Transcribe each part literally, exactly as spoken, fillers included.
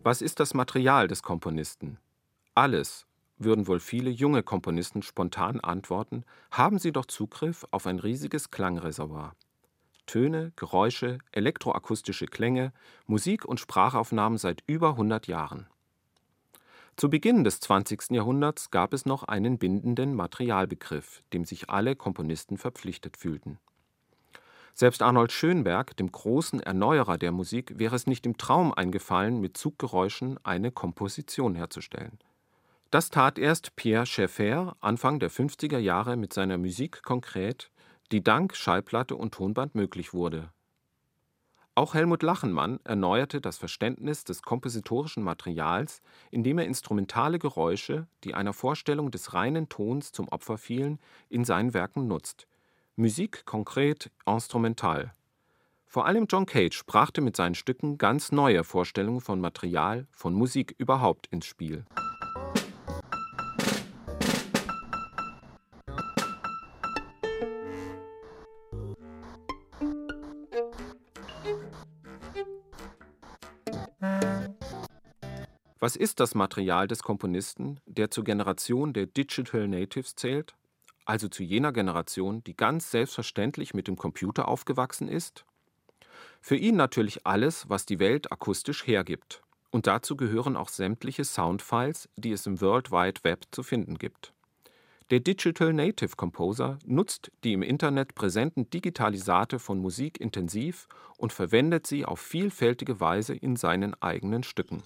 Was ist das Material des Komponisten? Alles, würden wohl viele junge Komponisten spontan antworten, haben sie doch Zugriff auf ein riesiges Klangreservoir. Töne, Geräusche, elektroakustische Klänge, Musik und Sprachaufnahmen seit über hundert Jahren. Zu Beginn des zwanzigsten Jahrhunderts gab es noch einen bindenden Materialbegriff, dem sich alle Komponisten verpflichtet fühlten. Selbst Arnold Schönberg, dem großen Erneuerer der Musik, wäre es nicht im Traum eingefallen, mit Zuggeräuschen eine Komposition herzustellen. Das tat erst Pierre Schaeffer Anfang der fünfziger Jahre mit seiner Musique concrète, die dank Schallplatte und Tonband möglich wurde. Auch Helmut Lachenmann erneuerte das Verständnis des kompositorischen Materials, indem er instrumentale Geräusche, die einer Vorstellung des reinen Tons zum Opfer fielen, in seinen Werken nutzt. Musique concrète instrumental. Vor allem John Cage brachte mit seinen Stücken ganz neue Vorstellungen von Material, von Musik überhaupt ins Spiel. Was ist das Material des Komponisten, der zur Generation der Digital Natives zählt, also zu jener Generation, die ganz selbstverständlich mit dem Computer aufgewachsen ist? Für ihn natürlich alles, was die Welt akustisch hergibt. Und dazu gehören auch sämtliche Soundfiles, die es im World Wide Web zu finden gibt. Der Digital Native Composer nutzt die im Internet präsenten Digitalisate von Musik intensiv und verwendet sie auf vielfältige Weise in seinen eigenen Stücken.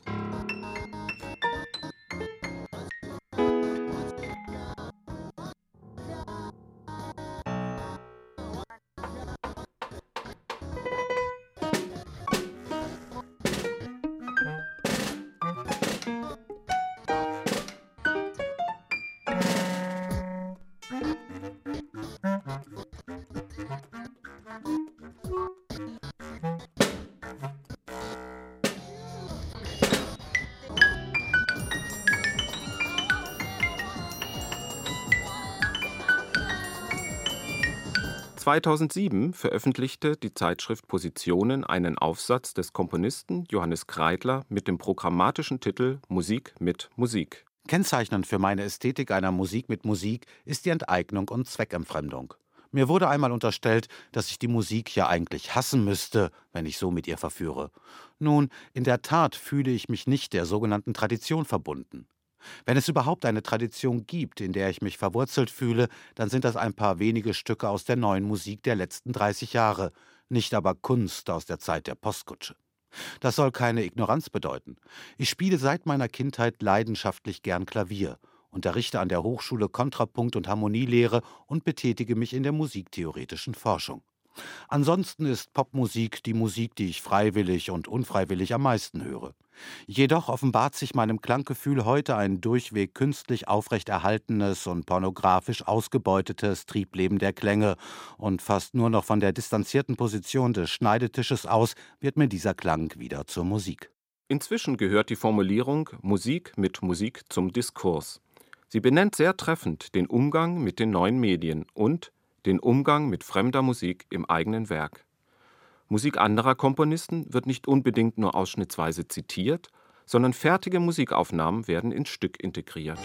zweitausendsieben veröffentlichte die Zeitschrift Positionen einen Aufsatz des Komponisten Johannes Kreidler mit dem programmatischen Titel Musik mit Musik. Kennzeichnend für meine Ästhetik einer Musik mit Musik ist die Enteignung und Zweckentfremdung. Mir wurde einmal unterstellt, dass ich die Musik ja eigentlich hassen müsste, wenn ich so mit ihr verführe. Nun, in der Tat fühle ich mich nicht der sogenannten Tradition verbunden. Wenn es überhaupt eine Tradition gibt, in der ich mich verwurzelt fühle, dann sind das ein paar wenige Stücke aus der neuen Musik der letzten dreißig Jahre, nicht aber Kunst aus der Zeit der Postkutsche. Das soll keine Ignoranz bedeuten. Ich spiele seit meiner Kindheit leidenschaftlich gern Klavier, unterrichte an der Hochschule Kontrapunkt- und Harmonielehre und betätige mich in der musiktheoretischen Forschung. Ansonsten ist Popmusik die Musik, die ich freiwillig und unfreiwillig am meisten höre. Jedoch offenbart sich meinem Klanggefühl heute ein durchweg künstlich aufrechterhaltenes und pornografisch ausgebeutetes Triebleben der Klänge, und fast nur noch von der distanzierten Position des Schneidetisches aus wird mir dieser Klang wieder zur Musik. Inzwischen gehört die Formulierung Musik mit Musik zum Diskurs. Sie benennt sehr treffend den Umgang mit den neuen Medien und den Umgang mit fremder Musik im eigenen Werk. Musik anderer Komponisten wird nicht unbedingt nur ausschnittsweise zitiert, sondern fertige Musikaufnahmen werden ins Stück integriert.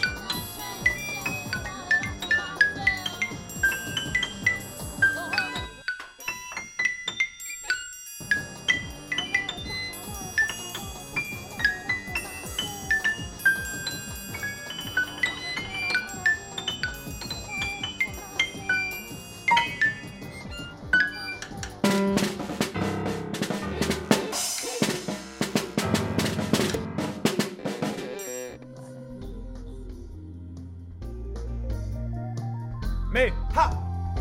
Me, ha!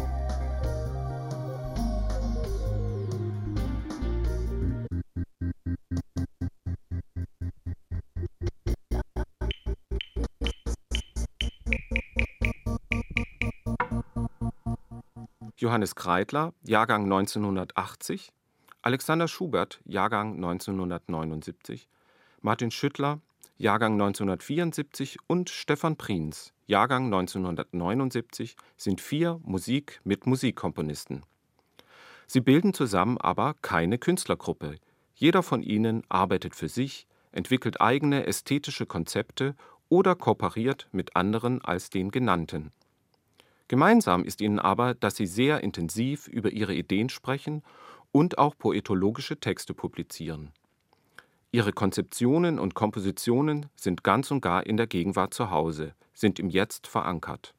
Johannes Kreidler, Jahrgang neunzehnhundertachtzig, Alexander Schubert, Jahrgang neunzehnhundertneunundsiebzig, Martin Schüttler, Jahrgang neunzehnhundertvierundsiebzig und Stefan Prins, Jahrgang neunzehnhundertneunundsiebzig, sind vier Musik mit Musikkomponisten. Sie bilden zusammen aber keine Künstlergruppe. Jeder von ihnen arbeitet für sich, entwickelt eigene ästhetische Konzepte oder kooperiert mit anderen als den genannten. Gemeinsam ist ihnen aber, dass sie sehr intensiv über ihre Ideen sprechen und auch poetologische Texte publizieren. Ihre Konzeptionen und Kompositionen sind ganz und gar in der Gegenwart zu Hause, sind im Jetzt verankert.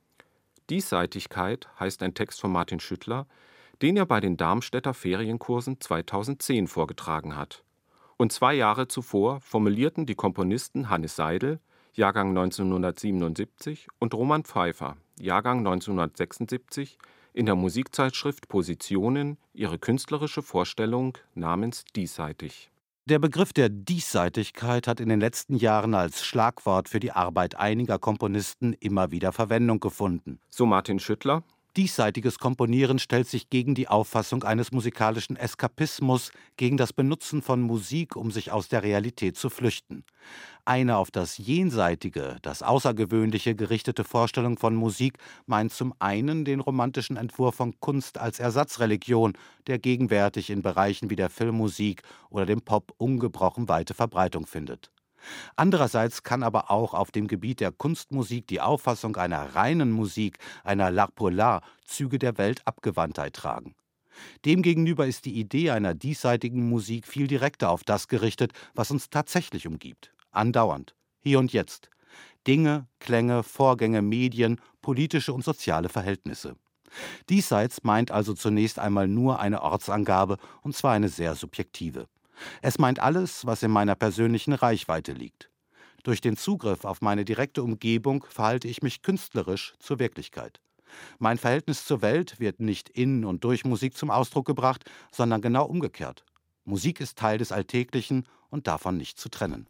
Diesseitigkeit heißt ein Text von Martin Schüttler, den er bei den Darmstädter Ferienkursen zweitausendzehn vorgetragen hat. Und zwei Jahre zuvor formulierten die Komponisten Hannes Seidel, Jahrgang neunzehnhundertsiebenundsiebzig, und Roman Pfeiffer, Jahrgang neunzehnhundertsechsundsiebzig, in der Musikzeitschrift Positionen ihre künstlerische Vorstellung namens Diesseitig. Der Begriff der Diesseitigkeit hat in den letzten Jahren als Schlagwort für die Arbeit einiger Komponisten immer wieder Verwendung gefunden. So Martin Schüttler: Diesseitiges Komponieren stellt sich gegen die Auffassung eines musikalischen Eskapismus, gegen das Benutzen von Musik, um sich aus der Realität zu flüchten. Eine auf das Jenseitige, das Außergewöhnliche gerichtete Vorstellung von Musik meint zum einen den romantischen Entwurf von Kunst als Ersatzreligion, der gegenwärtig in Bereichen wie der Filmmusik oder dem Pop ungebrochen weite Verbreitung findet. Andererseits kann aber auch auf dem Gebiet der Kunstmusik die Auffassung einer reinen Musik, einer l'art pour l'art, Züge der Weltabgewandtheit tragen. Demgegenüber ist die Idee einer diesseitigen Musik viel direkter auf das gerichtet, was uns tatsächlich umgibt. Andauernd, hier und jetzt. Dinge, Klänge, Vorgänge, Medien, politische und soziale Verhältnisse. Diesseits meint also zunächst einmal nur eine Ortsangabe, und zwar eine sehr subjektive. Es meint alles, was in meiner persönlichen Reichweite liegt. Durch den Zugriff auf meine direkte Umgebung verhalte ich mich künstlerisch zur Wirklichkeit. Mein Verhältnis zur Welt wird nicht in und durch Musik zum Ausdruck gebracht, sondern genau umgekehrt. Musik ist Teil des Alltäglichen und davon nicht zu trennen.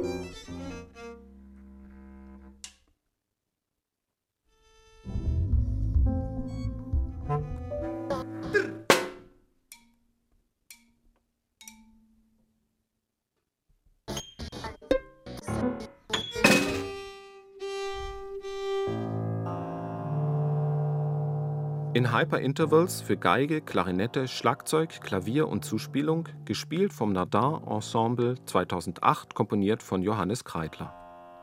In Hyper-Intervals für Geige, Klarinette, Schlagzeug, Klavier und Zuspielung, gespielt vom Nardin Ensemble zweitausendacht, komponiert von Johannes Kreidler.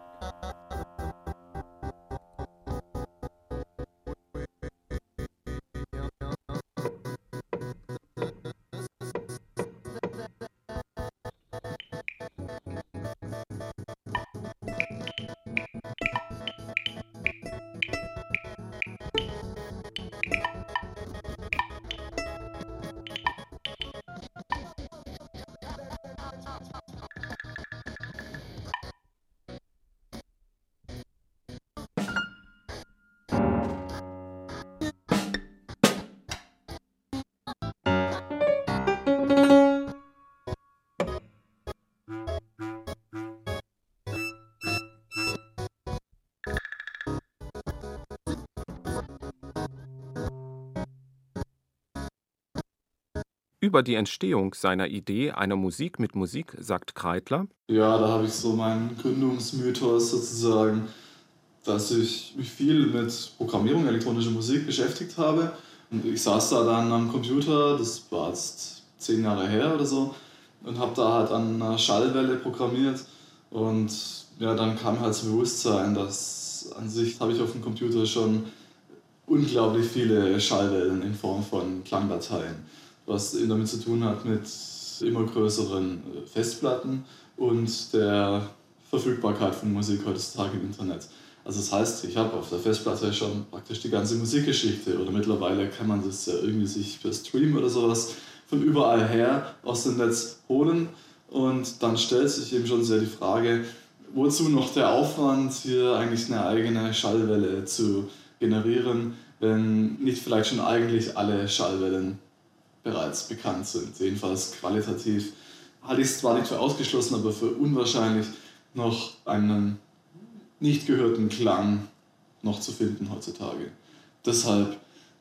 Über die Entstehung seiner Idee einer Musik mit Musik sagt Kreidler: Ja, da habe ich so meinen Gründungsmythos sozusagen, dass ich mich viel mit Programmierung elektronischer Musik beschäftigt habe. Und ich saß da dann am Computer, das war jetzt zehn Jahre her oder so, und habe da halt an einer Schallwelle programmiert. Und ja, dann kam halt zum Bewusstsein, dass an sich habe ich auf dem Computer schon unglaublich viele Schallwellen in Form von Klangdateien, was eben damit zu tun hat mit immer größeren Festplatten und der Verfügbarkeit von Musik heutzutage im Internet. Also das heißt, ich habe auf der Festplatte schon praktisch die ganze Musikgeschichte, oder mittlerweile kann man das ja irgendwie sich per Stream oder sowas von überall her aus dem Netz holen, und dann stellt sich eben schon sehr die Frage, wozu noch der Aufwand, hier eigentlich eine eigene Schallwelle zu generieren, wenn nicht vielleicht schon eigentlich alle Schallwellen bereits bekannt sind. Jedenfalls qualitativ halte ich es zwar nicht für ausgeschlossen, aber für unwahrscheinlich, noch einen nicht gehörten Klang noch zu finden heutzutage. Deshalb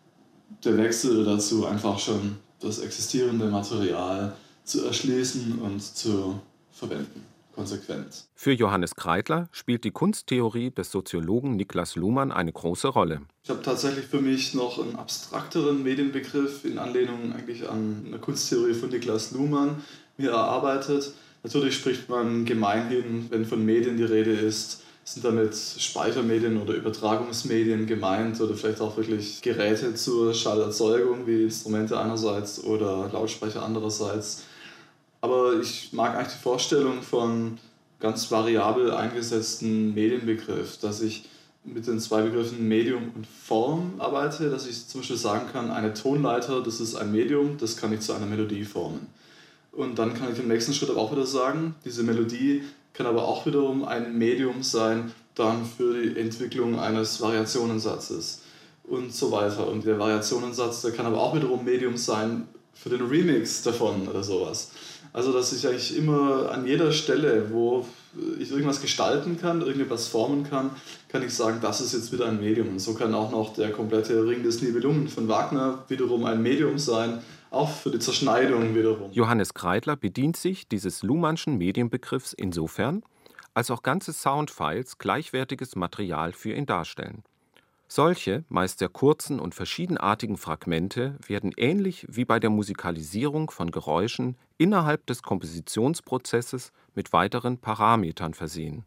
der Wechsel dazu, einfach schon das existierende Material zu erschließen und zu verwenden, konsequent. Für Johannes Kreidler spielt die Kunsttheorie des Soziologen Niklas Luhmann eine große Rolle. Ich habe tatsächlich für mich noch einen abstrakteren Medienbegriff in Anlehnung eigentlich an eine Kunsttheorie von Niklas Luhmann mir erarbeitet, Natürlich spricht man gemeinhin, wenn von Medien die Rede ist, sind damit Speichermedien oder Übertragungsmedien gemeint oder vielleicht auch wirklich Geräte zur Schallerzeugung wie Instrumente einerseits oder Lautsprecher andererseits. Aber ich mag eigentlich die Vorstellung von ganz variabel eingesetzten Medienbegriff, dass ich mit den zwei Begriffen Medium und Form arbeite, dass ich zum Beispiel sagen kann, eine Tonleiter, das ist ein Medium, das kann ich zu einer Melodie formen. Und dann kann ich im nächsten Schritt aber auch wieder sagen, diese Melodie kann aber auch wiederum ein Medium sein dann für die Entwicklung eines Variationensatzes und so weiter. Und der Variationensatz, der kann aber auch wiederum Medium sein für den Remix davon oder sowas. Also dass ich eigentlich immer an jeder Stelle, wo ich irgendwas gestalten kann, irgendetwas formen kann, kann ich sagen, das ist jetzt wieder ein Medium. Und so kann auch noch der komplette Ring des Nibelungen von Wagner wiederum ein Medium sein, auch für die Zerschneidung wiederum. Johannes Kreidler bedient sich dieses Luhmannschen Medienbegriffs insofern, als auch ganze Soundfiles gleichwertiges Material für ihn darstellen. Solche, meist sehr kurzen und verschiedenartigen Fragmente werden ähnlich wie bei der Musikalisierung von Geräuschen innerhalb des Kompositionsprozesses mit weiteren Parametern versehen.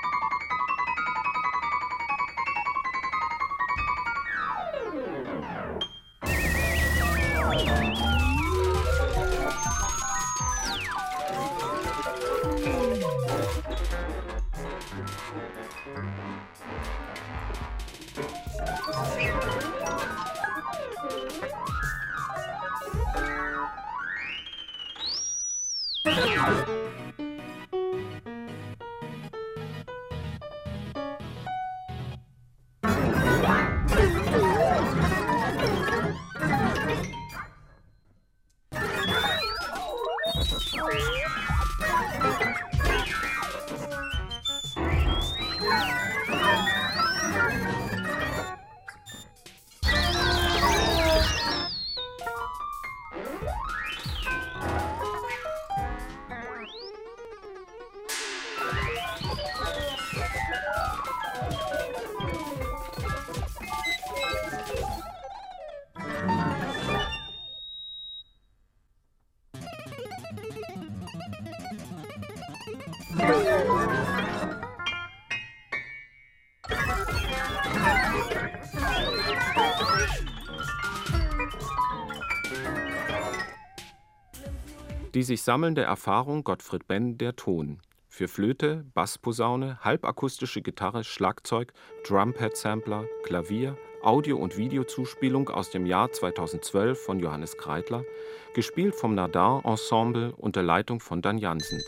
Die sich sammelnde Erfahrung Gottfried Benn, der Ton. Für Flöte, Bassposaune, halbakustische Gitarre, Schlagzeug, Drumpad-Sampler, Klavier, Audio- und Videozuspielung aus dem Jahr zweitausendzwölf von Johannes Kreidler, gespielt vom Nadar Ensemble unter Leitung von Dan Janssens.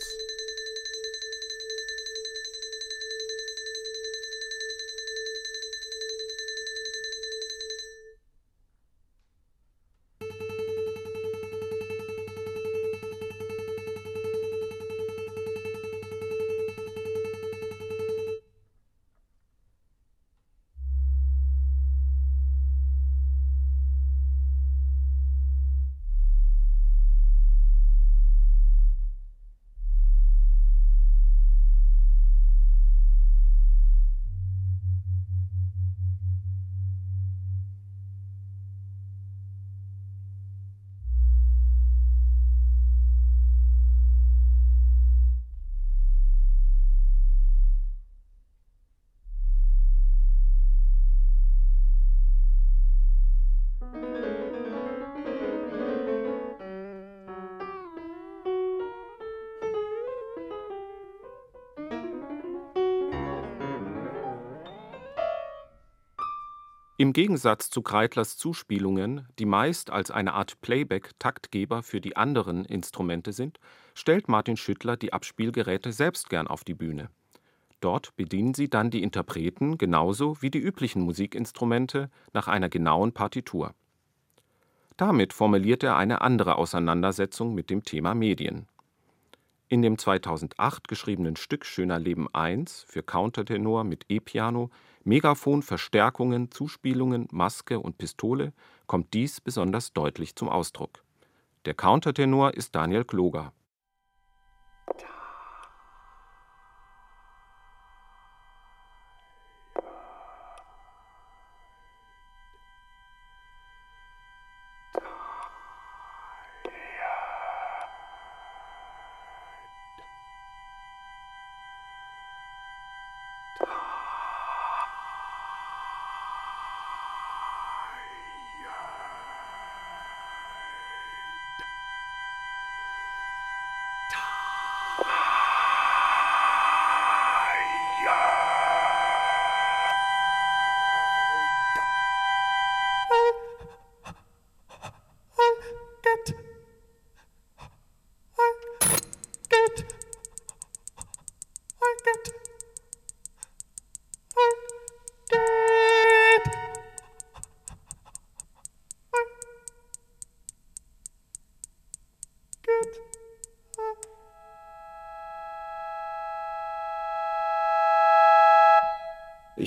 Im Gegensatz zu Kreidlers Zuspielungen, die meist als eine Art Playback-Taktgeber für die anderen Instrumente sind, stellt Martin Schüttler die Abspielgeräte selbst gern auf die Bühne. Dort bedienen sie dann die Interpreten genauso wie die üblichen Musikinstrumente nach einer genauen Partitur. Damit formuliert er eine andere Auseinandersetzung mit dem Thema Medien. In dem zweitausendacht geschriebenen Stück Schöner Leben eins für Countertenor mit E-Piano, Megafon, Verstärkungen, Zuspielungen, Maske und Pistole kommt dies besonders deutlich zum Ausdruck. Der Countertenor ist Daniel Gloger.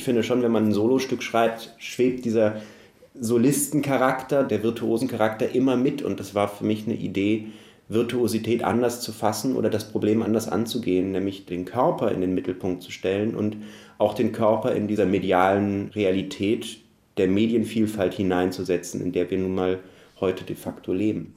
Ich finde schon, wenn man ein Solostück schreibt, schwebt dieser Solistencharakter, der Virtuosencharakter immer mit. Und das war für mich eine Idee, Virtuosität anders zu fassen oder das Problem anders anzugehen, nämlich den Körper in den Mittelpunkt zu stellen und auch den Körper in dieser medialen Realität der Medienvielfalt hineinzusetzen, in der wir nun mal heute de facto leben.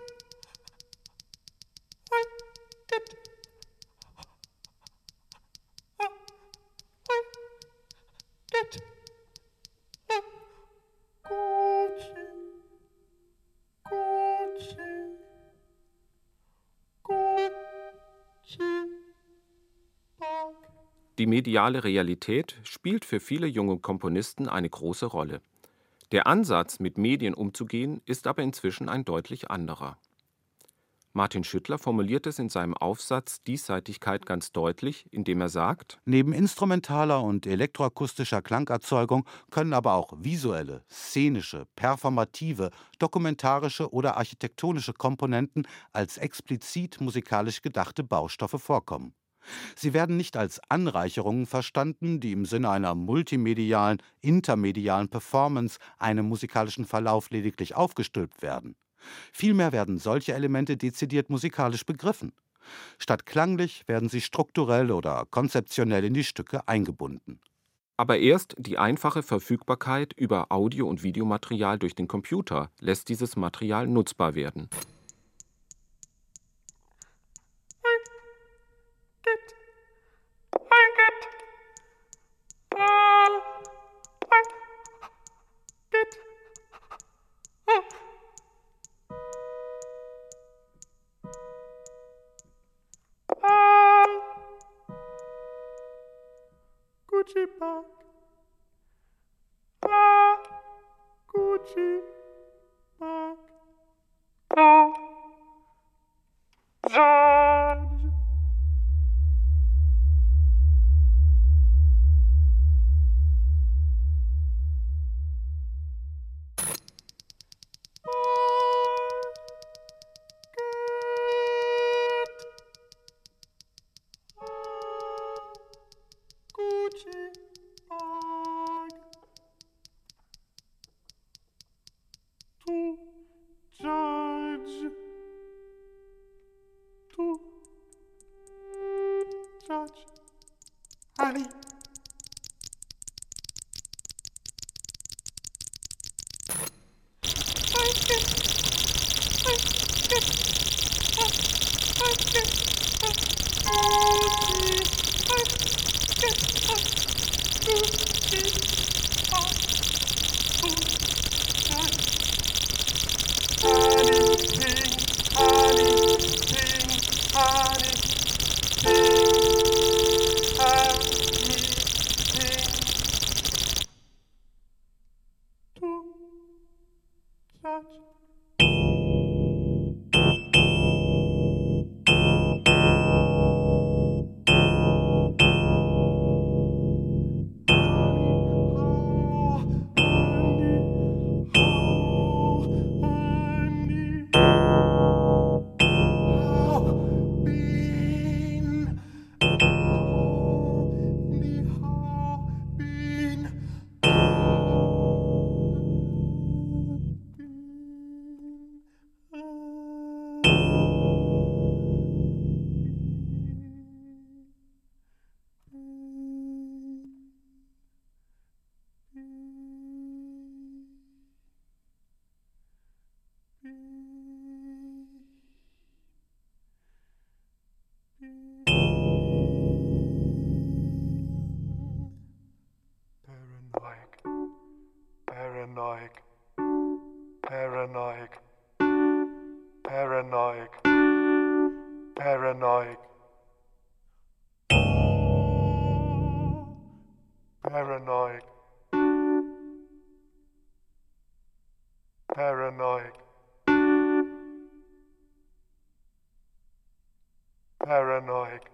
Die mediale Realität spielt für viele junge Komponisten eine große Rolle. Der Ansatz, mit Medien umzugehen, ist aber inzwischen ein deutlich anderer. Martin Schüttler formuliert es in seinem Aufsatz Diesseitigkeit ganz deutlich, indem er sagt: Neben instrumentaler und elektroakustischer Klangerzeugung können aber auch visuelle, szenische, performative, dokumentarische oder architektonische Komponenten als explizit musikalisch gedachte Baustoffe vorkommen. Sie werden nicht als Anreicherungen verstanden, die im Sinne einer multimedialen, intermedialen Performance einem musikalischen Verlauf lediglich aufgestülpt werden. Vielmehr werden solche Elemente dezidiert musikalisch begriffen. Statt klanglich werden sie strukturell oder konzeptionell in die Stücke eingebunden. Aber erst die einfache Verfügbarkeit über Audio- und Videomaterial durch den Computer lässt dieses Material nutzbar werden. Gucci Park. Ah, Gucci Park. Oh, George. Ali. Paranoid, paranoid, paranoid, paranoid, paranoid, paranoid, paranoid,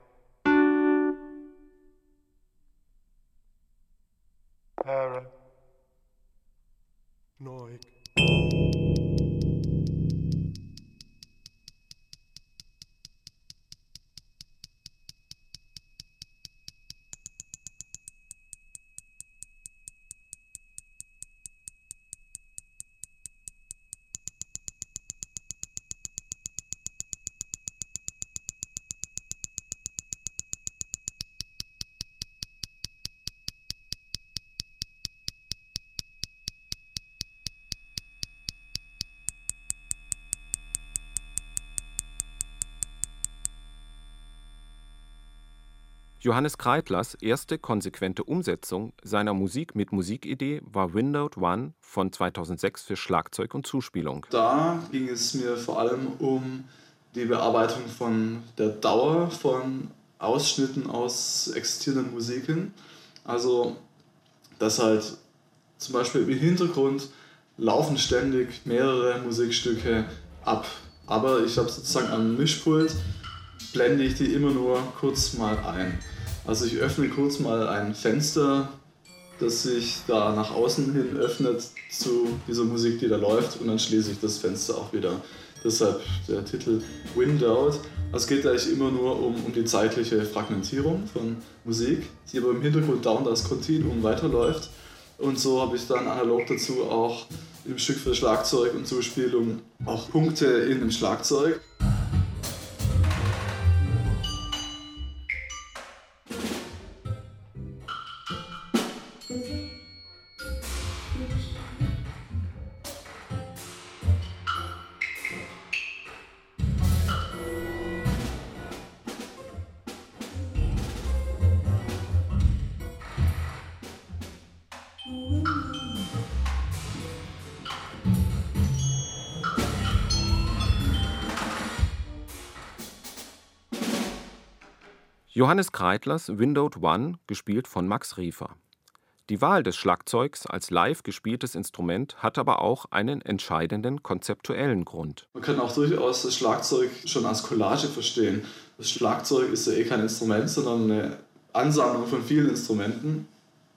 paranoid. Johannes Kreitlers erste konsequente Umsetzung seiner Musik mit Musikidee war Windowed One von zweitausendsechs für Schlagzeug und Zuspielung. Da ging es mir vor allem um die Bearbeitung von der Dauer von Ausschnitten aus existierenden Musiken. Also, dass halt zum Beispiel im Hintergrund laufen ständig mehrere Musikstücke ab. Aber ich habe sozusagen am Mischpult, blende ich die immer nur kurz mal ein. Also ich öffne kurz mal ein Fenster, das sich da nach außen hin öffnet zu dieser Musik, die da läuft, und dann schließe ich das Fenster auch wieder. Deshalb der Titel Windowed. Also es geht eigentlich immer nur um, um die zeitliche Fragmentierung von Musik, die aber im Hintergrund dauernd als Kontinuum weiterläuft. Und so habe ich dann analog dazu auch im Stück für Schlagzeug und Zuspielung auch Punkte in dem Schlagzeug. Johannes Kreitlers Windowed One, gespielt von Max Riefer. Die Wahl des Schlagzeugs als live gespieltes Instrument hat aber auch einen entscheidenden konzeptuellen Grund. Man kann auch durchaus das Schlagzeug schon als Collage verstehen. Das Schlagzeug ist ja eh kein Instrument, sondern eine Ansammlung von vielen Instrumenten,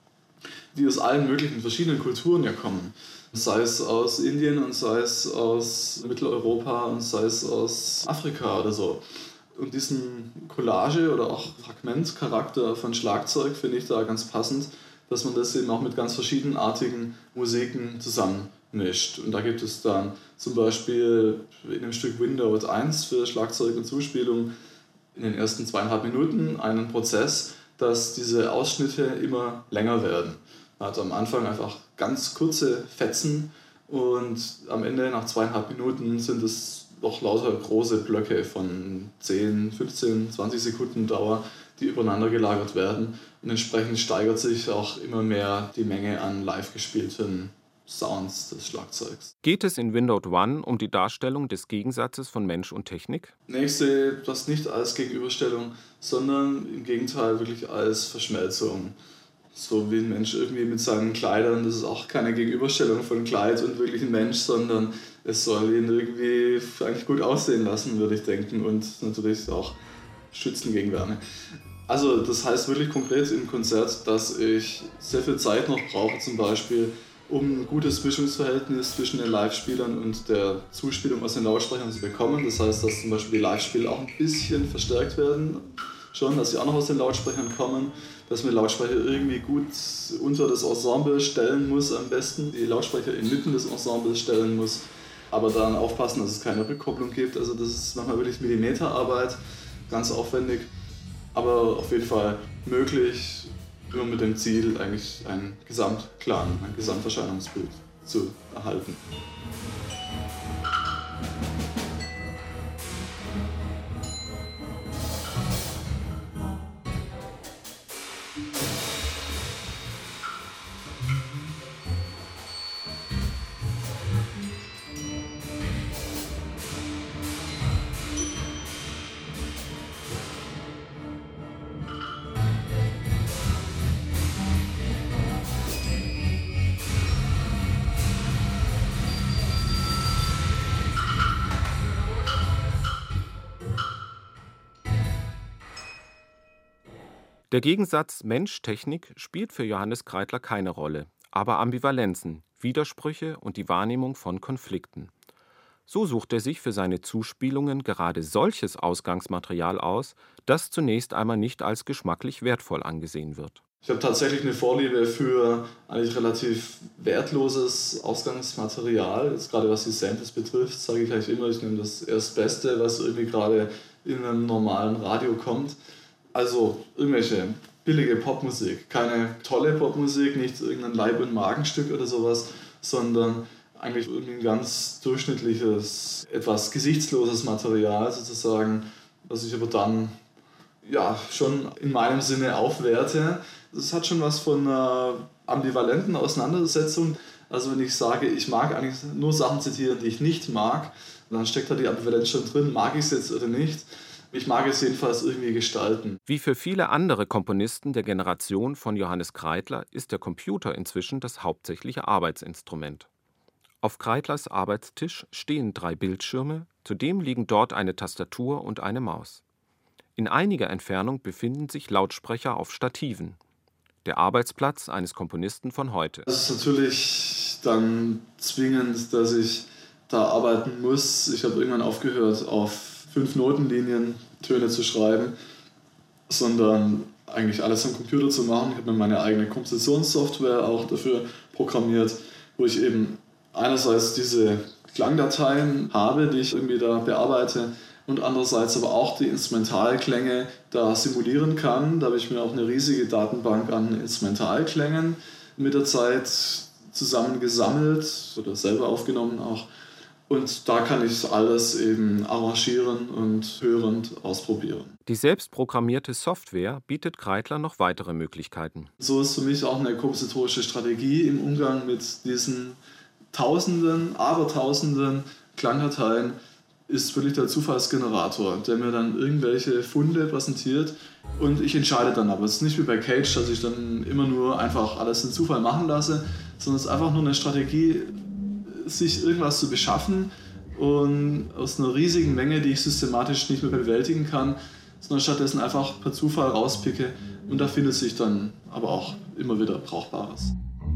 die aus allen möglichen verschiedenen Kulturen ja kommen. Sei es aus Indien und sei es aus Mitteleuropa und sei es aus Afrika oder so. Und diesen Collage- oder auch Fragmentcharakter von Schlagzeug finde ich da ganz passend, dass man das eben auch mit ganz verschiedenartigen Musiken zusammenmischt. Und da gibt es dann zum Beispiel in dem Stück Windowed eins für Schlagzeug und Zuspielung in den ersten zweieinhalb Minuten einen Prozess, dass diese Ausschnitte immer länger werden. Man hat am Anfang einfach ganz kurze Fetzen und am Ende nach zweieinhalb Minuten sind es doch lauter große Blöcke von zehn, fünfzehn, zwanzig Sekunden Dauer, die übereinander gelagert werden. Und entsprechend steigert sich auch immer mehr die Menge an live gespielten Sounds des Schlagzeugs. Geht es in Windowed One um die Darstellung des Gegensatzes von Mensch und Technik? Nee, ich sehe das nicht als Gegenüberstellung, sondern im Gegenteil wirklich als Verschmelzung. So wie ein Mensch irgendwie mit seinen Kleidern, das ist auch keine Gegenüberstellung von Kleid und wirklich ein Mensch, sondern es soll ihn irgendwie eigentlich gut aussehen lassen, würde ich denken, und natürlich auch schützen gegen Wärme. Also das heißt wirklich konkret im Konzert, dass ich sehr viel Zeit noch brauche, zum Beispiel, um ein gutes Mischungsverhältnis zwischen den Live-Spielern und der Zuspielung aus den Lautsprechern zu bekommen. Das heißt, dass zum Beispiel die Live-Spiele auch ein bisschen verstärkt werden, schon, dass sie auch noch aus den Lautsprechern kommen, dass man die Lautsprecher irgendwie gut unter das Ensemble stellen muss, am besten die Lautsprecher inmitten des Ensembles stellen muss, aber dann aufpassen, dass es keine Rückkopplung gibt. Also das ist manchmal wirklich Millimeterarbeit, ganz aufwendig, aber auf jeden Fall möglich, nur mit dem Ziel, eigentlich einen Gesamtklang, ein Gesamterscheinungsbild zu erhalten. Der Gegensatz Mensch-Technik spielt für Johannes Kreitler keine Rolle, aber Ambivalenzen, Widersprüche und die Wahrnehmung von Konflikten. So sucht er sich für seine Zuspielungen gerade solches Ausgangsmaterial aus, das zunächst einmal nicht als geschmacklich wertvoll angesehen wird. Ich habe tatsächlich eine Vorliebe für eigentlich relativ wertloses Ausgangsmaterial. Jetzt gerade was die Samples betrifft, sage ich gleich immer, ich nehme das Erstbeste, was irgendwie gerade in einem normalen Radio kommt. Also irgendwelche billige Popmusik, keine tolle Popmusik, nicht irgendein Leib- und Magenstück oder sowas, sondern eigentlich irgendwie ein ganz durchschnittliches, etwas gesichtsloses Material sozusagen, was ich aber dann ja, schon in meinem Sinne aufwerte. Das hat schon was von einer ambivalenten Auseinandersetzung. Also wenn ich sage, ich mag eigentlich nur Sachen zitieren, die ich nicht mag, dann steckt da die Ambivalenz schon drin, mag ich es jetzt oder nicht. Ich mag es jedenfalls irgendwie gestalten. Wie für viele andere Komponisten der Generation von Johannes Kreidler ist der Computer inzwischen das hauptsächliche Arbeitsinstrument. Auf Kreidlers Arbeitstisch stehen drei Bildschirme, zudem liegen dort eine Tastatur und eine Maus. In einiger Entfernung befinden sich Lautsprecher auf Stativen. Der Arbeitsplatz eines Komponisten von heute. Es ist natürlich dann zwingend, dass ich da arbeiten muss. Ich habe irgendwann aufgehört, auf fünf Notenlinien Töne zu schreiben, sondern eigentlich alles am Computer zu machen. Ich habe mir meine eigene Kompositionssoftware auch dafür programmiert, wo ich eben einerseits diese Klangdateien habe, die ich irgendwie da bearbeite, und andererseits aber auch die Instrumentalklänge da simulieren kann. Da habe ich mir auch eine riesige Datenbank an Instrumentalklängen mit der Zeit zusammengesammelt oder selber aufgenommen auch. Und da kann ich alles eben arrangieren und hörend ausprobieren. Die selbstprogrammierte Software bietet Kreidler noch weitere Möglichkeiten. So ist für mich auch eine kompositorische Strategie im Umgang mit diesen Tausenden, Abertausenden Klangdateien, ist wirklich der Zufallsgenerator, der mir dann irgendwelche Funde präsentiert und ich entscheide dann aber. Es ist nicht wie bei Cage, dass ich dann immer nur einfach alles in Zufall machen lasse, sondern es ist einfach nur eine Strategie, sich irgendwas zu beschaffen und aus einer riesigen Menge, die ich systematisch nicht mehr bewältigen kann, sondern stattdessen einfach per Zufall rauspicke und da findet sich dann aber auch immer wieder Brauchbares.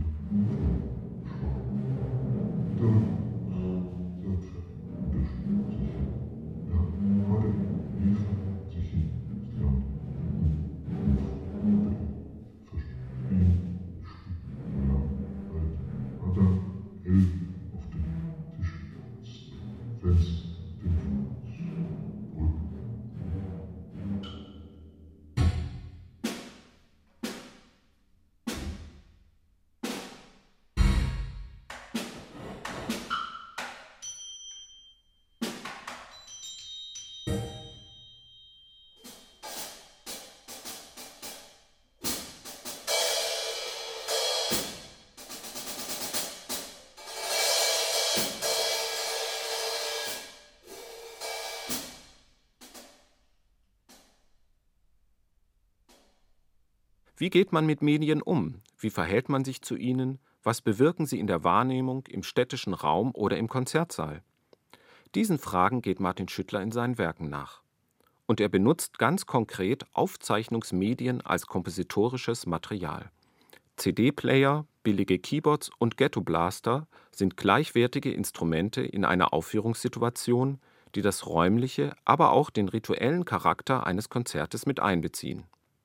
Wie geht man mit Medien um? Wie verhält man sich zu ihnen? Was bewirken sie in der Wahrnehmung, im städtischen Raum oder im Konzertsaal? Diesen Fragen geht Martin Schüttler in seinen Werken nach. Und er benutzt ganz konkret Aufzeichnungsmedien als kompositorisches Material. C D-Player, billige Keyboards und Ghetto-Blaster sind gleichwertige Instrumente in einer Aufführungssituation, die das räumliche, aber auch den rituellen Charakter eines Konzertes mit einbeziehen.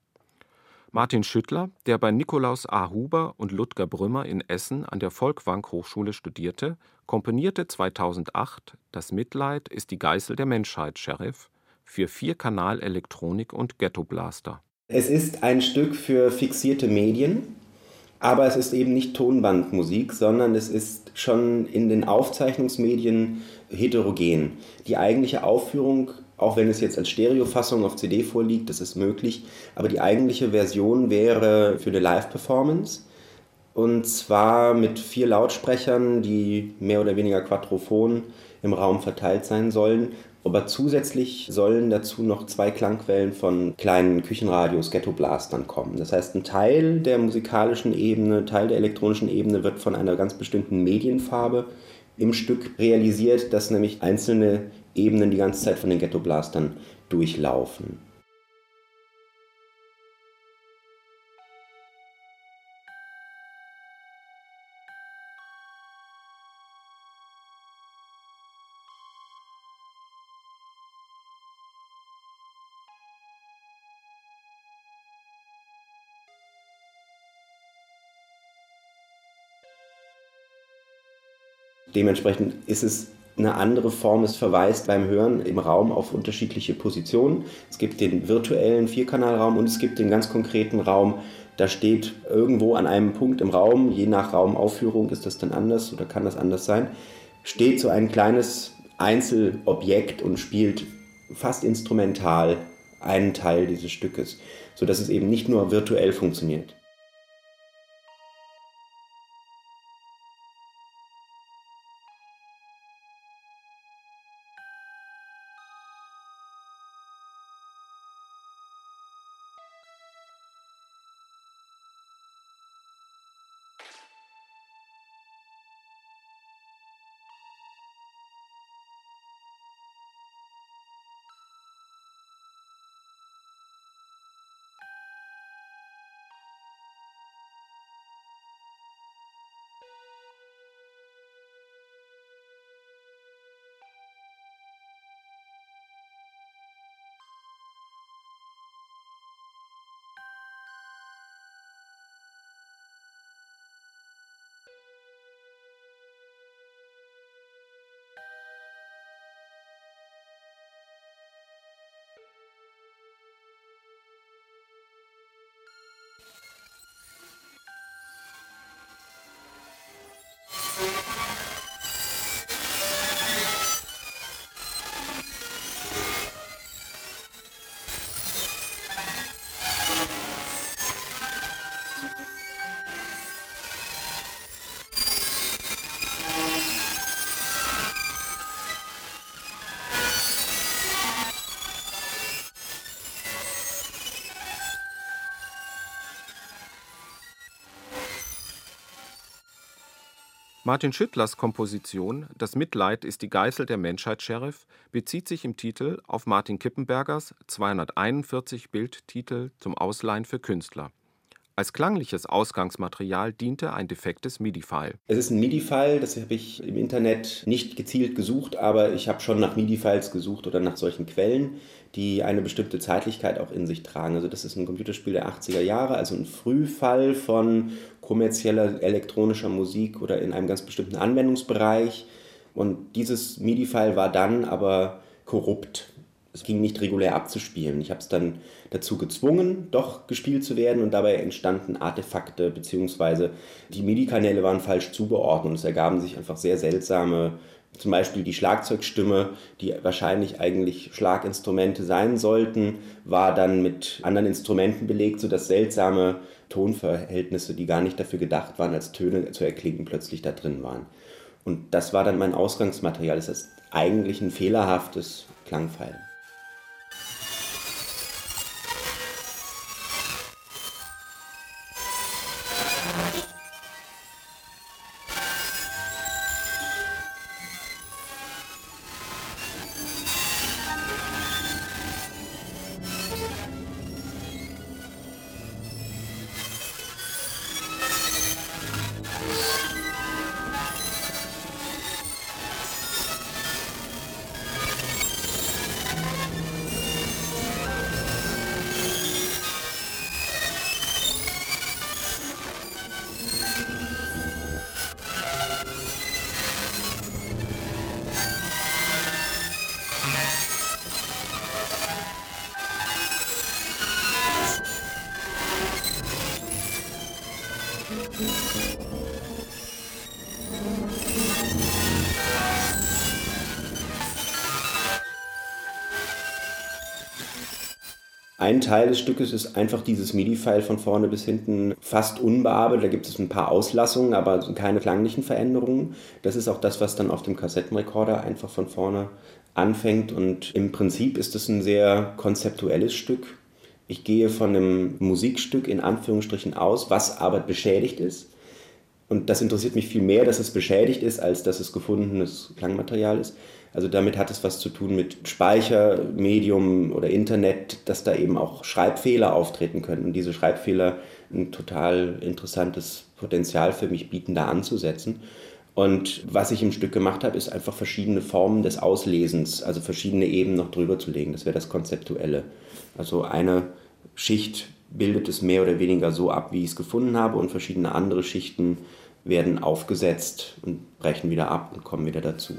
Martin Schüttler, der bei Nikolaus A. Huber und Ludger Brümmer in Essen an der Folkwang Hochschule studierte, komponierte zweitausendacht »Das Mitleid ist die Geißel der Menschheit, Sheriff« für Vierkanal-Elektronik und Ghetto-Blaster. Es ist ein Stück für fixierte Medien, aber es ist eben nicht Tonbandmusik, sondern es ist schon in den Aufzeichnungsmedien heterogen. Die eigentliche Aufführung, auch wenn es jetzt als Stereofassung auf C D vorliegt, das ist möglich, aber die eigentliche Version wäre für eine Live-Performance. Und zwar mit vier Lautsprechern, die mehr oder weniger quadrophon im Raum verteilt sein sollen. Aber zusätzlich sollen dazu noch zwei Klangquellen von kleinen Küchenradios, Ghetto-Blastern kommen. Das heißt, ein Teil der musikalischen Ebene, Teil der elektronischen Ebene wird von einer ganz bestimmten Medienfarbe im Stück realisiert, dass nämlich einzelne Ebenen die ganze Zeit von den Ghetto-Blastern durchlaufen. Dementsprechend ist es eine andere Form, es verweist beim Hören im Raum auf unterschiedliche Positionen. Es gibt den virtuellen Vierkanalraum und es gibt den ganz konkreten Raum, da steht irgendwo an einem Punkt im Raum, je nach Raumaufführung ist das dann anders oder kann das anders sein, steht so ein kleines Einzelobjekt und spielt fast instrumental einen Teil dieses Stückes, sodass es eben nicht nur virtuell funktioniert. Martin Schüttlers Komposition »Das Mitleid ist die Geißel der Menschheit, Sheriff« bezieht sich im Titel auf Martin Kippenbergers zweihunderteinundvierzig Bildtitel zum Ausleihen für Künstler. Als klangliches Ausgangsmaterial diente ein defektes MIDI-File. Es ist ein MIDI-File, das habe ich im Internet nicht gezielt gesucht, aber ich habe schon nach MIDI-Files gesucht oder nach solchen Quellen, die eine bestimmte Zeitlichkeit auch in sich tragen. Also das ist ein Computerspiel der achtziger Jahre, also ein Frühfall von kommerzieller elektronischer Musik oder in einem ganz bestimmten Anwendungsbereich. Und dieses MIDI-File war dann aber korrupt. Es ging nicht regulär abzuspielen. Ich habe es dann dazu gezwungen, doch gespielt zu werden, und dabei entstanden Artefakte, beziehungsweise die MIDI-Kanäle waren falsch zugeordnet. Es ergaben sich einfach sehr seltsame, zum Beispiel die Schlagzeugstimme, die wahrscheinlich eigentlich Schlaginstrumente sein sollten, war dann mit anderen Instrumenten belegt, sodass seltsame Tonverhältnisse, die gar nicht dafür gedacht waren, als Töne zu erklingen, plötzlich da drin waren. Und das war dann mein Ausgangsmaterial. Das ist eigentlich ein fehlerhaftes Klangfile. Ein Teil des Stückes ist einfach dieses MIDI-File von vorne bis hinten fast unbearbeitet. Da gibt es ein paar Auslassungen, aber keine klanglichen Veränderungen. Das ist auch das, was dann auf dem Kassettenrekorder einfach von vorne anfängt. Und im Prinzip ist es ein sehr konzeptuelles Stück. Ich gehe von einem Musikstück in Anführungsstrichen aus, was aber beschädigt ist. Und das interessiert mich viel mehr, dass es beschädigt ist, als dass es gefundenes Klangmaterial ist. Also damit hat es was zu tun mit Speichermedium oder Internet, dass da eben auch Schreibfehler auftreten können. Und diese Schreibfehler ein total interessantes Potenzial für mich bieten, da anzusetzen. Und was ich im Stück gemacht habe, ist einfach verschiedene Formen des Auslesens, also verschiedene Ebenen noch drüber zu legen. Das wäre das Konzeptuelle. Also eine Schicht bildet es mehr oder weniger so ab, wie ich es gefunden habe, und verschiedene andere Schichten werden aufgesetzt und brechen wieder ab und kommen wieder dazu.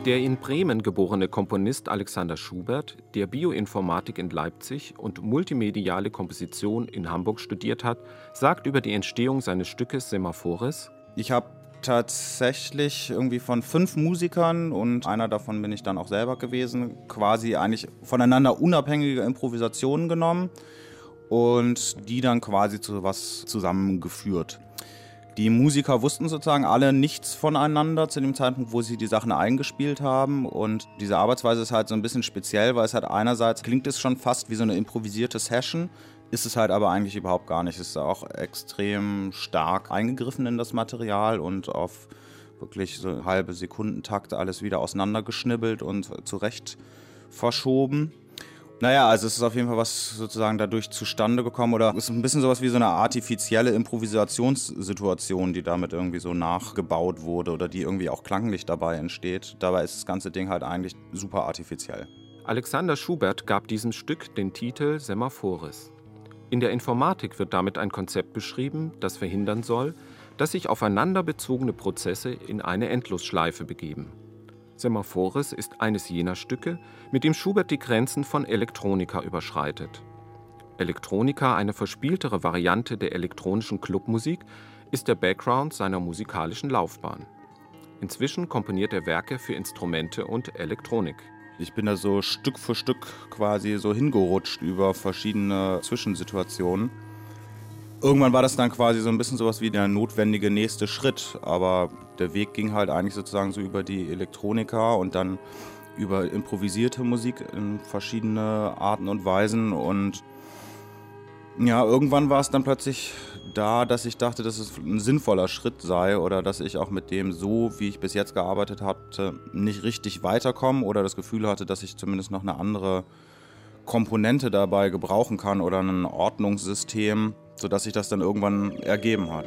Der in Bremen geborene Komponist Alexander Schubert, der Bioinformatik in Leipzig und multimediale Komposition in Hamburg studiert hat, sagt über die Entstehung seines Stückes Semaphores: Ich habe tatsächlich irgendwie von fünf Musikern, und einer davon bin ich dann auch selber gewesen, quasi eigentlich voneinander unabhängige Improvisationen genommen und die dann quasi zu was zusammengeführt. Die Musiker wussten sozusagen alle nichts voneinander zu dem Zeitpunkt, wo sie die Sachen eingespielt haben, und diese Arbeitsweise ist halt so ein bisschen speziell, weil es halt einerseits klingt es schon fast wie so eine improvisierte Session, ist es halt aber eigentlich überhaupt gar nicht. Es ist auch extrem stark eingegriffen in das Material und auf wirklich so halbe Sekundentakt alles wieder auseinandergeschnibbelt und zurecht verschoben. Naja, also es ist auf jeden Fall was sozusagen dadurch zustande gekommen, oder es ist ein bisschen sowas wie so eine artifizielle Improvisationssituation, die damit irgendwie so nachgebaut wurde oder die irgendwie auch klanglich dabei entsteht. Dabei ist das ganze Ding halt eigentlich super artifiziell. Alexander Schubert gab diesem Stück den Titel Semaphores. In der Informatik wird damit ein Konzept beschrieben, das verhindern soll, dass sich aufeinander bezogene Prozesse in eine Endlosschleife begeben. Semaphores ist eines jener Stücke, mit dem Schubert die Grenzen von Elektronika überschreitet. Elektronika, eine verspieltere Variante der elektronischen Clubmusik, ist der Background seiner musikalischen Laufbahn. Inzwischen komponiert er Werke für Instrumente und Elektronik. Ich bin da so Stück für Stück quasi so hingerutscht über verschiedene Zwischensituationen. Irgendwann war das dann quasi so ein bisschen sowas wie der notwendige nächste Schritt, aber der Weg ging halt eigentlich sozusagen so über die Elektronika und dann über improvisierte Musik in verschiedene Arten und Weisen, und ja, irgendwann war es dann plötzlich da, dass ich dachte, dass es ein sinnvoller Schritt sei oder dass ich auch mit dem, so wie ich bis jetzt gearbeitet hatte, nicht richtig weiterkomme oder das Gefühl hatte, dass ich zumindest noch eine andere Komponente dabei gebrauchen kann oder ein Ordnungssystem, sodass sich das dann irgendwann ergeben hat.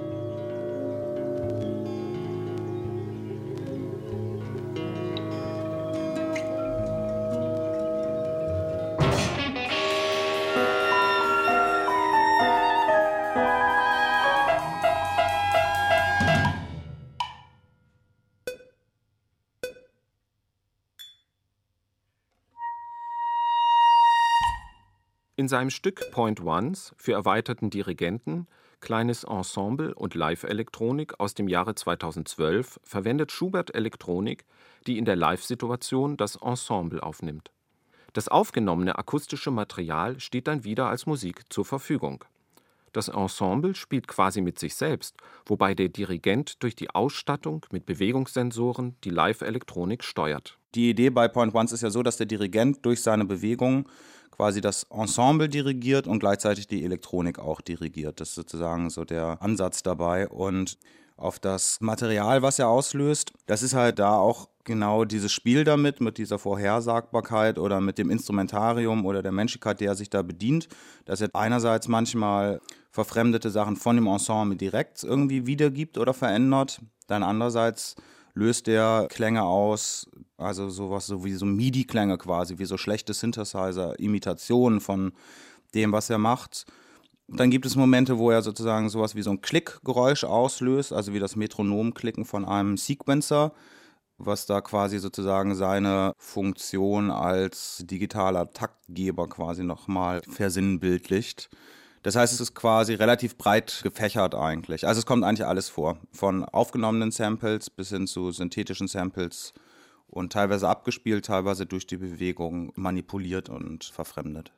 In seinem Stück Point Ones für erweiterten Dirigenten, kleines Ensemble und Live-Elektronik aus dem Jahre zweitausendzwölf verwendet Schubert Elektronik, die in der Live-Situation das Ensemble aufnimmt. Das aufgenommene akustische Material steht dann wieder als Musik zur Verfügung. Das Ensemble spielt quasi mit sich selbst, wobei der Dirigent durch die Ausstattung mit Bewegungssensoren die Live-Elektronik steuert. Die Idee bei Point Ones ist ja so, dass der Dirigent durch seine Bewegung quasi das Ensemble dirigiert und gleichzeitig die Elektronik auch dirigiert. Das ist sozusagen so der Ansatz dabei. Und auf das Material, was er auslöst, das ist halt da auch genau dieses Spiel damit, mit dieser Vorhersagbarkeit oder mit dem Instrumentarium oder der Menschlichkeit, der er sich da bedient, dass er einerseits manchmal verfremdete Sachen von dem Ensemble direkt irgendwie wiedergibt oder verändert, dann andererseits löst er Klänge aus, also sowas so wie so MIDI-Klänge quasi, wie so schlechte Synthesizer-Imitationen von dem, was er macht. Dann gibt es Momente, wo er sozusagen sowas wie so ein Klickgeräusch auslöst, also wie das Metronomklicken von einem Sequencer, was da quasi sozusagen seine Funktion als digitaler Taktgeber quasi nochmal versinnbildlicht. Das heißt, es ist quasi relativ breit gefächert eigentlich. Also es kommt eigentlich alles vor. Von aufgenommenen Samples bis hin zu synthetischen Samples und teilweise abgespielt, teilweise durch die Bewegung manipuliert und verfremdet.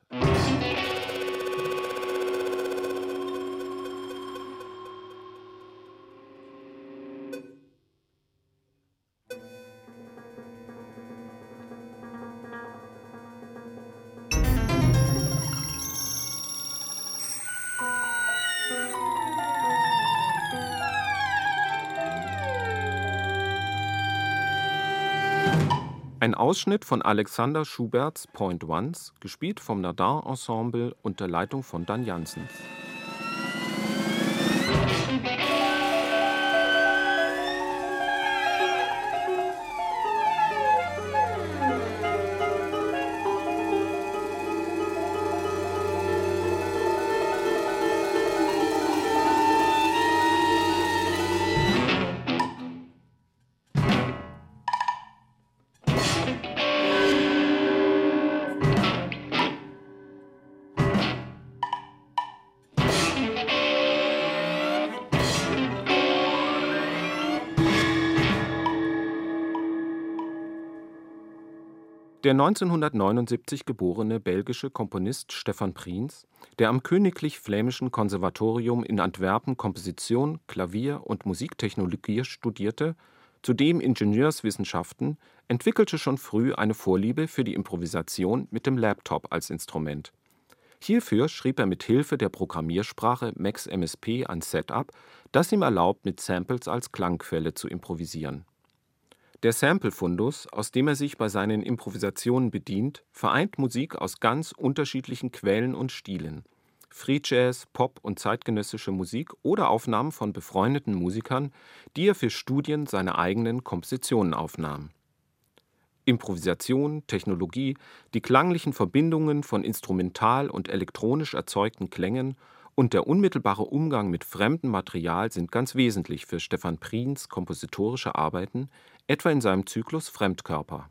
Ein Ausschnitt von Alexander Schuberts Point Ones, gespielt vom Nardin Ensemble unter Leitung von Dan Janssens. Der neunzehnhundertneunundsiebzig geborene belgische Komponist Stephan Prijns, der am Königlich Flämischen Konservatorium in Antwerpen Komposition, Klavier und Musiktechnologie studierte, zudem Ingenieurswissenschaften, entwickelte schon früh eine Vorliebe für die Improvisation mit dem Laptop als Instrument. Hierfür schrieb er mit Hilfe der Programmiersprache Max M S P ein Setup, das ihm erlaubt, mit Samples als Klangquelle zu improvisieren. Der Sample-Fundus, aus dem er sich bei seinen Improvisationen bedient, vereint Musik aus ganz unterschiedlichen Quellen und Stilen: Free Jazz, Pop und zeitgenössische Musik oder Aufnahmen von befreundeten Musikern, die er für Studien seiner eigenen Kompositionen aufnahm. Improvisation, Technologie, die klanglichen Verbindungen von instrumental und elektronisch erzeugten Klängen und der unmittelbare Umgang mit fremdem Material sind ganz wesentlich für Stephan Prijns kompositorische Arbeiten, etwa in seinem Zyklus Fremdkörper.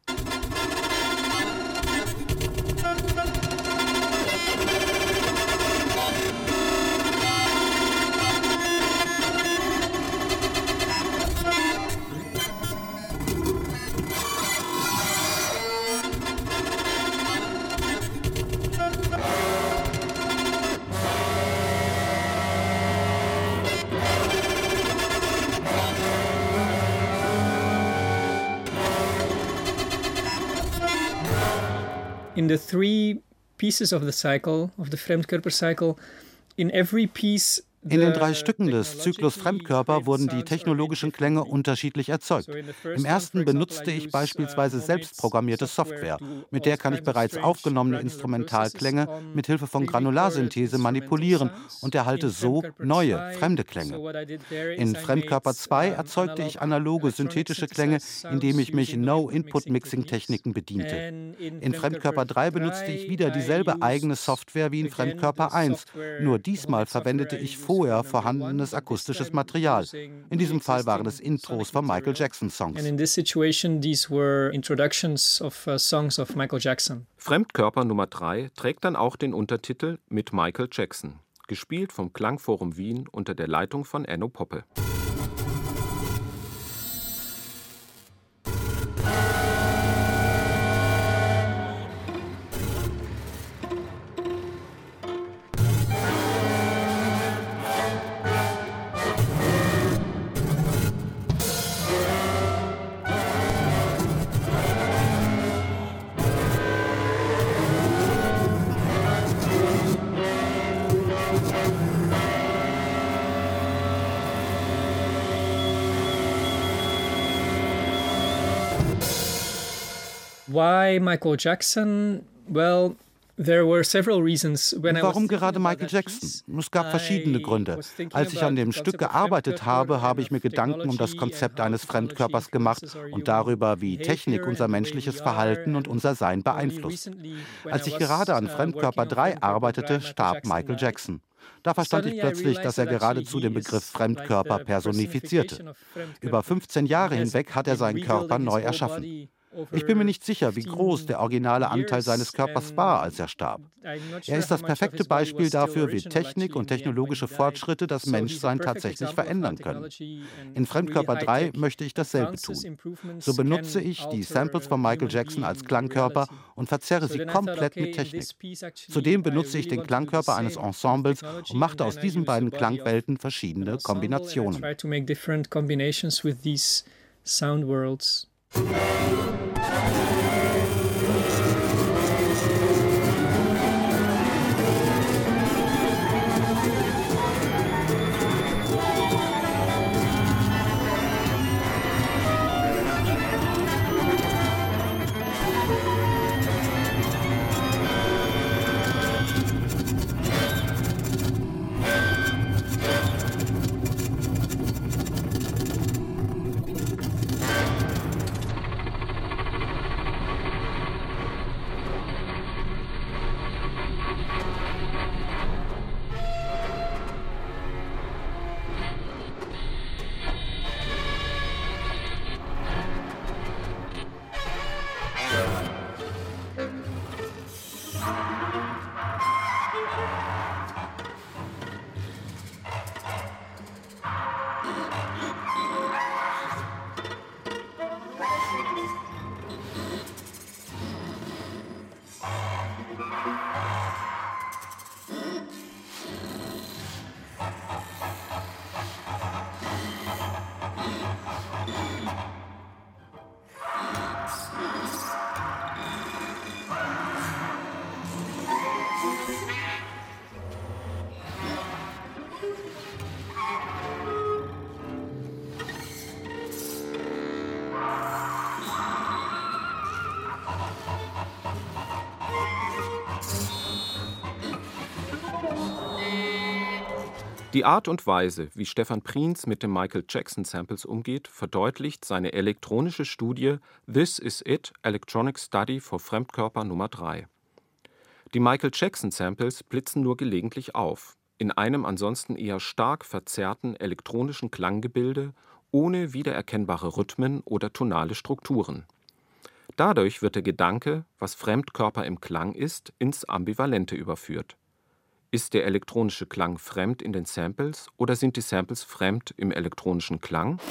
In the three pieces of the cycle, of the Fremdkörper cycle, in every piece In den drei Stücken des Zyklus Fremdkörper wurden die technologischen Klänge unterschiedlich erzeugt. Im ersten benutzte ich beispielsweise selbstprogrammierte Software. Mit der kann ich bereits aufgenommene Instrumentalklänge mit Hilfe von Granularsynthese manipulieren und erhalte so neue, fremde Klänge. In Fremdkörper zwei erzeugte ich analoge, synthetische Klänge, indem ich mich No-Input-Mixing-Techniken bediente. In Fremdkörper drei benutzte ich wieder dieselbe eigene Software wie in Fremdkörper eins, nur diesmal verwendete ich vorher vorhandenes akustisches Material. In diesem Fall waren es Intros von Michael Jackson Songs. And in this situation, these were introductions of uh, songs of Michael Jackson. Fremdkörper Nummer drei trägt dann auch den Untertitel Mit Michael Jackson, gespielt vom Klangforum Wien unter der Leitung von Enno Poppe. Why Michael Jackson? Well, there were several reasons. When I was Warum gerade thinking about Michael that Jackson? piece, Es gab verschiedene I Gründe. was thinking Als ich about an dem the Stück concept of gearbeitet habe, Fremdkörper habe ich mir and Gedanken um das technology Konzept and how eines technology Fremdkörpers gemacht influences our und human darüber, wie behavior Technik unser and the way menschliches we Verhalten are. und unser Sein And beeinflusst. recently, when Als I ich was, gerade an uh, Fremdkörper working on drei Fremdkörper arbeitete, drei, starb Michael Michael Jackson Jackson. Da verstand ich plötzlich, dass er geradezu den Begriff Fremdkörper personifizierte. Über fünfzehn Jahre hinweg hat er seinen Körper neu erschaffen. Ich bin mir nicht sicher, wie groß der originale Anteil seines Körpers war, als er starb. Er ist das perfekte Beispiel dafür, wie Technik und technologische Fortschritte das Menschsein tatsächlich verändern können. In Fremdkörper drei möchte ich dasselbe tun. So benutze ich die Samples von Michael Jackson als Klangkörper und verzerre sie komplett mit Technik. Zudem benutze ich den Klangkörper eines Ensembles und machte aus diesen beiden Klangwelten verschiedene Kombinationen. Die Art und Weise, wie Stefan Prins mit den Michael Jackson Samples umgeht, verdeutlicht seine elektronische Studie This Is It – Electronic Study for Fremdkörper Nummer drei. Die Michael Jackson Samples blitzen nur gelegentlich auf, in einem ansonsten eher stark verzerrten elektronischen Klanggebilde, ohne wiedererkennbare Rhythmen oder tonale Strukturen. Dadurch wird der Gedanke, was Fremdkörper im Klang ist, ins Ambivalente überführt. Ist der elektronische Klang fremd in den Samples oder sind die Samples fremd im elektronischen Klang?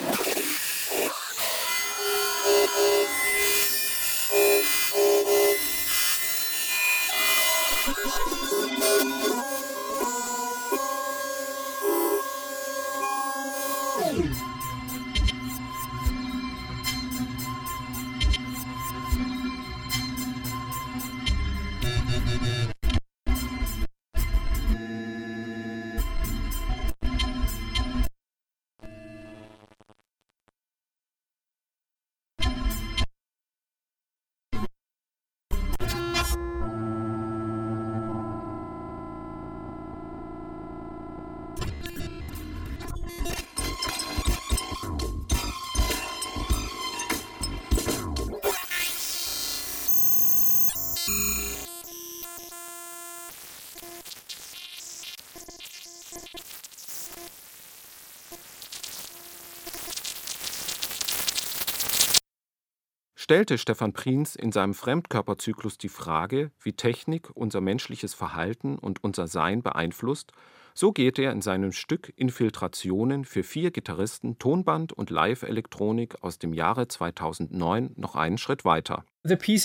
Stellte Stefan Prins in seinem Fremdkörperzyklus die Frage, wie Technik unser menschliches Verhalten und unser Sein beeinflusst, so geht er in seinem Stück Infiltrationen für vier Gitarristen, Tonband und Live-Elektronik aus dem Jahre zweitausendneun noch einen Schritt weiter. Das Stück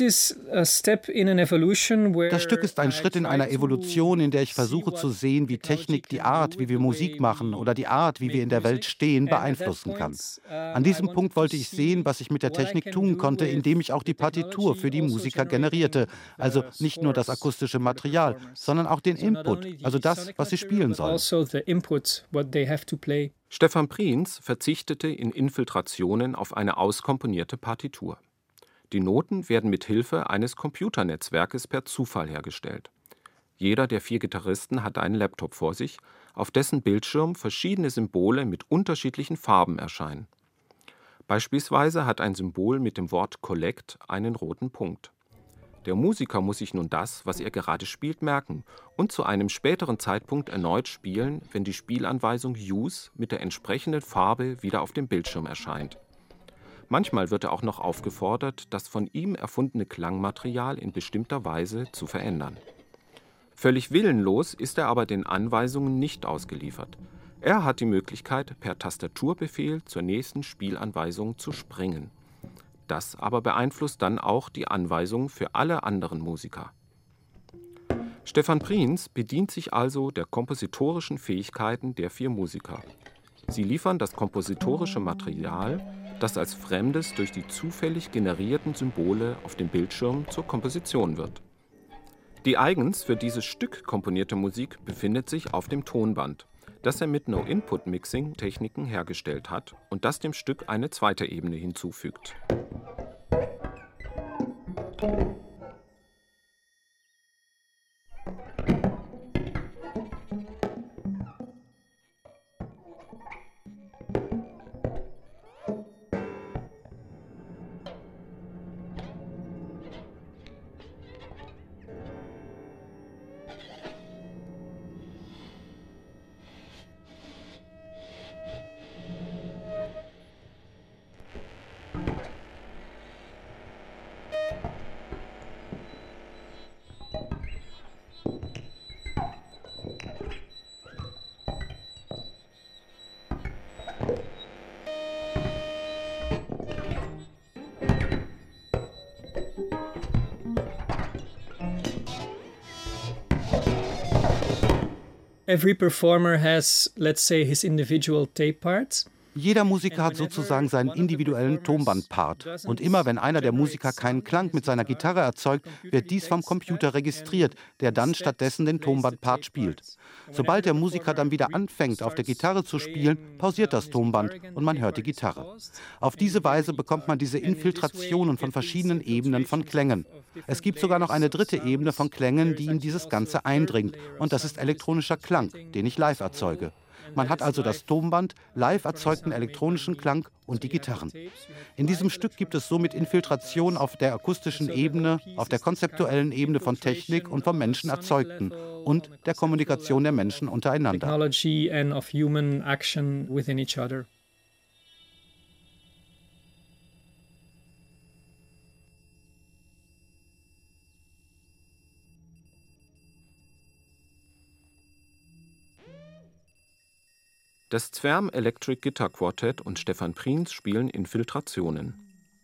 ist ein Schritt in einer Evolution, in der ich versuche zu sehen, wie Technik die Art, wie wir Musik machen oder die Art, wie wir in der Welt stehen, beeinflussen kann. An diesem Punkt wollte ich sehen, was ich mit der Technik tun konnte, indem ich auch die Partitur für die Musiker generierte. Also nicht nur das akustische Material, sondern auch den Input, also das, was sie spielen sollen. Stefan Prins verzichtete in Infiltrationen auf eine auskomponierte Partitur. Die Noten werden mit Hilfe eines Computernetzwerkes per Zufall hergestellt. Jeder der vier Gitarristen hat einen Laptop vor sich, auf dessen Bildschirm verschiedene Symbole mit unterschiedlichen Farben erscheinen. Beispielsweise hat ein Symbol mit dem Wort Collect einen roten Punkt. Der Musiker muss sich nun das, was er gerade spielt, merken und zu einem späteren Zeitpunkt erneut spielen, wenn die Spielanweisung Use mit der entsprechenden Farbe wieder auf dem Bildschirm erscheint. Manchmal wird er auch noch aufgefordert, das von ihm erfundene Klangmaterial in bestimmter Weise zu verändern. Völlig willenlos ist er aber den Anweisungen nicht ausgeliefert. Er hat die Möglichkeit, per Tastaturbefehl zur nächsten Spielanweisung zu springen. Das aber beeinflusst dann auch die Anweisungen für alle anderen Musiker. Stefan Prins bedient sich also der kompositorischen Fähigkeiten der vier Musiker. Sie liefern das kompositorische Material, das als Fremdes durch die zufällig generierten Symbole auf dem Bildschirm zur Komposition wird. Die eigens für dieses Stück komponierte Musik befindet sich auf dem Tonband, das er mit No-Input-Mixing-Techniken hergestellt hat und das dem Stück eine zweite Ebene hinzufügt. Every performer has, let's say, his individual tape parts. Jeder Musiker hat sozusagen seinen individuellen Tonbandpart. Und immer wenn einer der Musiker keinen Klang mit seiner Gitarre erzeugt, wird dies vom Computer registriert, der dann stattdessen den Tonbandpart spielt. Sobald der Musiker dann wieder anfängt, auf der Gitarre zu spielen, pausiert das Tonband und man hört die Gitarre. Auf diese Weise bekommt man diese Infiltrationen von verschiedenen Ebenen von Klängen. Es gibt sogar noch eine dritte Ebene von Klängen, die in dieses Ganze eindringt. Und das ist elektronischer Klang, den ich live erzeuge. Man hat also das Tonband, live erzeugten elektronischen Klang und die Gitarren. In diesem Stück gibt es somit Infiltration auf der akustischen Ebene, auf der konzeptuellen Ebene von Technik und vom Menschen Erzeugten und der Kommunikation der Menschen untereinander. Technology and of human action within each other. Das Zwerm Electric Guitar Quartet und Stefan Prins spielen Infiltrationen.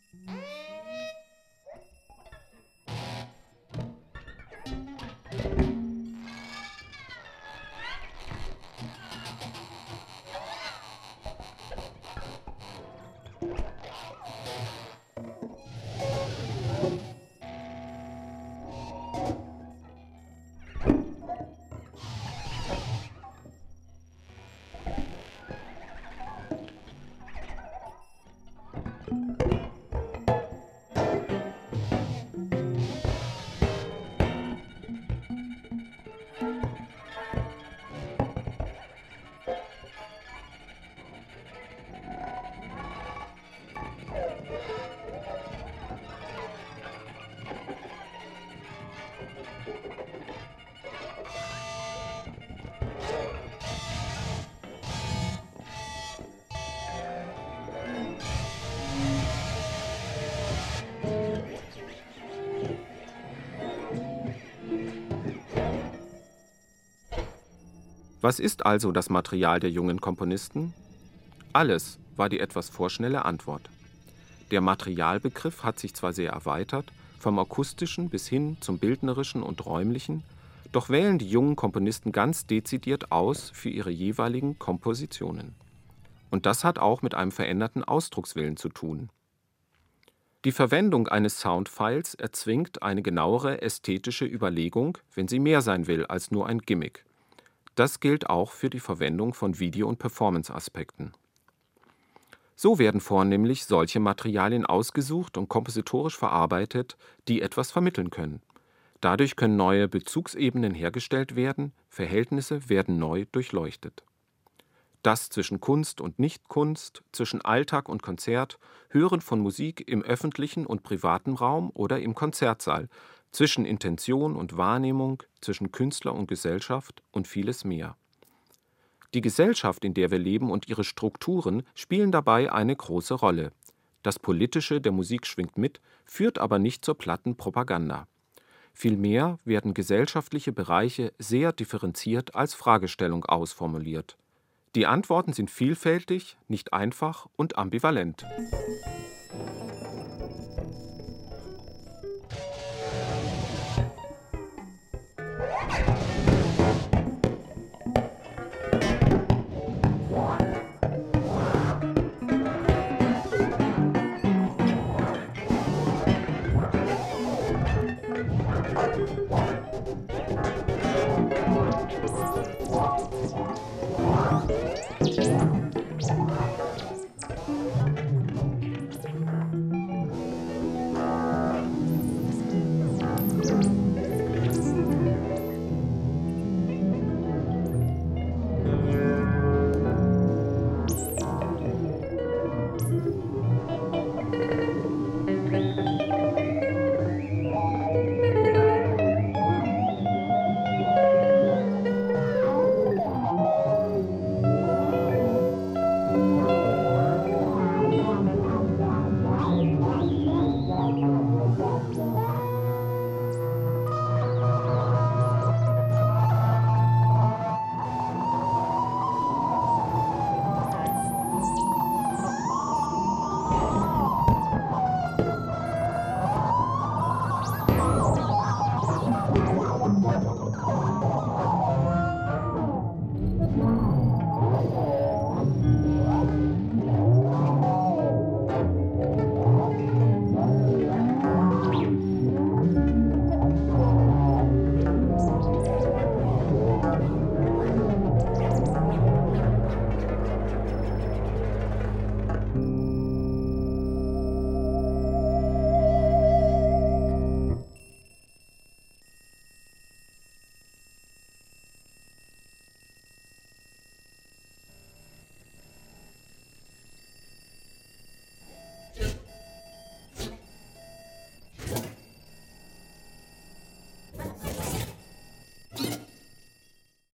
Was ist also das Material der jungen Komponisten? Alles, war die etwas vorschnelle Antwort. Der Materialbegriff hat sich zwar sehr erweitert, vom akustischen bis hin zum bildnerischen und räumlichen, doch wählen die jungen Komponisten ganz dezidiert aus für ihre jeweiligen Kompositionen. Und das hat auch mit einem veränderten Ausdruckswillen zu tun. Die Verwendung eines Soundfiles erzwingt eine genauere ästhetische Überlegung, wenn sie mehr sein will als nur ein Gimmick. Das gilt auch für die Verwendung von Video- und Performance-Aspekten. So werden vornehmlich solche Materialien ausgesucht und kompositorisch verarbeitet, die etwas vermitteln können. Dadurch können neue Bezugsebenen hergestellt werden, Verhältnisse werden neu durchleuchtet. Das zwischen Kunst und Nicht-Kunst, zwischen Alltag und Konzert, Hören von Musik im öffentlichen und privaten Raum oder im Konzertsaal, zwischen Intention und Wahrnehmung, zwischen Künstler und Gesellschaft und vieles mehr. Die Gesellschaft, in der wir leben, und ihre Strukturen spielen dabei eine große Rolle. Das Politische der Musik schwingt mit, führt aber nicht zur platten Propaganda. Vielmehr werden gesellschaftliche Bereiche sehr differenziert als Fragestellung ausformuliert. Die Antworten sind vielfältig, nicht einfach und ambivalent.